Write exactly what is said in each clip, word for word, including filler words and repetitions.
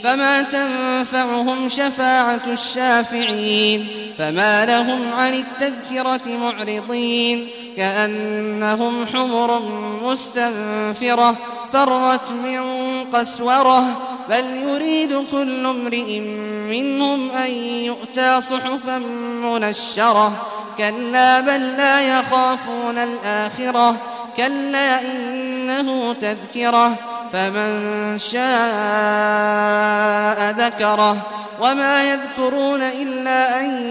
فما تنفعهم شفاعة الشافعين فما لهم عن التذكرة معرضين كأنهم حمر مستنفرة فرت من قسورة بل يريد كل امرئ منهم أن يؤتى صحفا منشرة كلا بل لا يخافون الآخرة كلا إنه تذكرة فمن شاء ذكره وما يذكرون إلا أن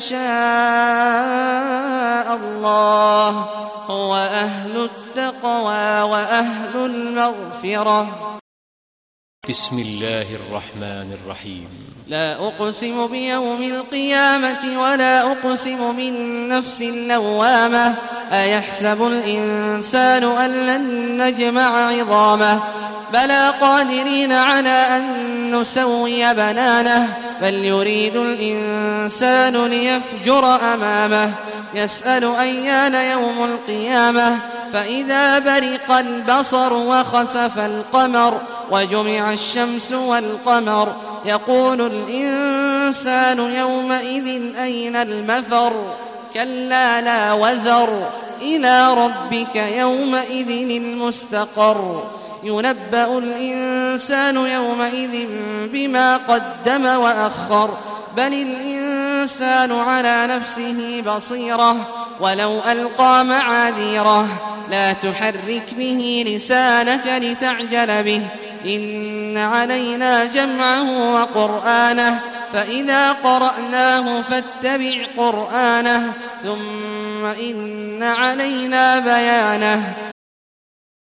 يشاء الله هو أهل التقوى وأهل المغفرة. بسم الله الرحمن الرحيم. لا أقسم بيوم القيامة ولا أقسم بالنفس اللوامة أيحسب الإنسان أن لن نجمع عظامه بلى قادرين على أن نسوي بنانه بل يريد الإنسان ليفجر أمامه يسأل أيان يوم القيامة فإذا برق البصر وخسف القمر وجمع الشمس والقمر يقول الإنسان يومئذ أين المفر كلا لا وزر إلى ربك يومئذ المستقر ينبأ الإنسان يومئذ بما قدم وأخر بل الإنسان على نفسه بصيرة ولو ألقى معاذيره لا تحرك به لسانك لتعجل به إن علينا جمعه وقرآنه فإذا قرأناه فاتبع قرآنه ثم إن علينا بيانه